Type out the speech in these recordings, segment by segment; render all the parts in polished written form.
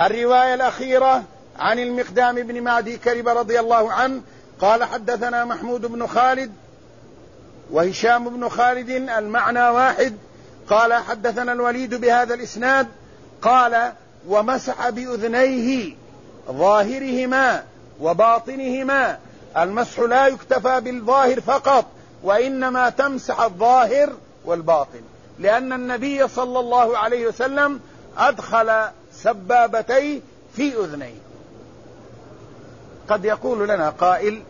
الرواية الأخيرة عن المقدام بن معدي كرب رضي الله عنه قال حدثنا محمود بن خالد وهشام بن خالد المعنى واحد. قال حدثنا الوليد بهذا الإسناد قال ومسح بأذنيه ظاهرهما وباطنهما. المسح لا يكتفى بالظاهر فقط، وإنما تمسح الظاهر والباطن، لأن النبي صلى الله عليه وسلم أدخل سبابتيه في أذنيه. قد يقول لنا قائل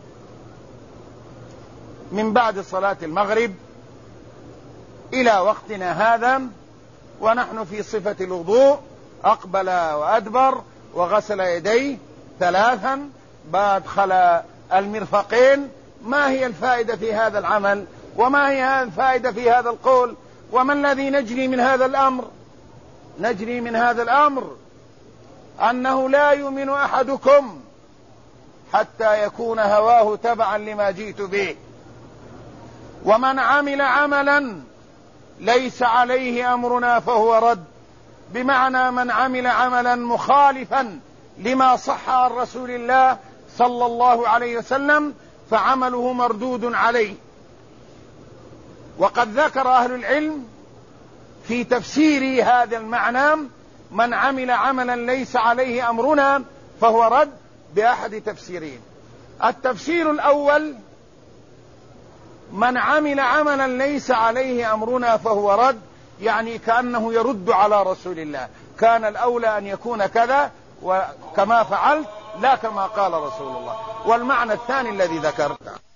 من بعد صلاة المغرب إلى وقتنا هذا ونحن في صفة الوضوء أقبل وأدبر وغسل يديه 3 وأدخل المرفقين، ما هي الفائدة في هذا العمل؟ وما هي الفائدة في هذا القول؟ وما الذي نجري من هذا الأمر؟ نجري من هذا الأمر أنه لا يؤمن أحدكم حتى يكون هواه تبعا لما جئت به. ومن عمل عملا ليس عليه أمرنا فهو رد، بمعنى من عمل عملا مخالفا لما صح عن رسول الله صلى الله عليه وسلم فعمله مردود عليه. وقد ذكر أهل العلم في تفسير هذا المعنى من عمل عملا ليس عليه أمرنا فهو رد بأحد تفسيرين. التفسير الأول من عمل عملا ليس عليه أمرنا فهو رد، يعني كأنه يرد على رسول الله، كان الأولى أن يكون كذا وكما فعلت لا كما قال رسول الله. والمعنى الثاني الذي ذكرته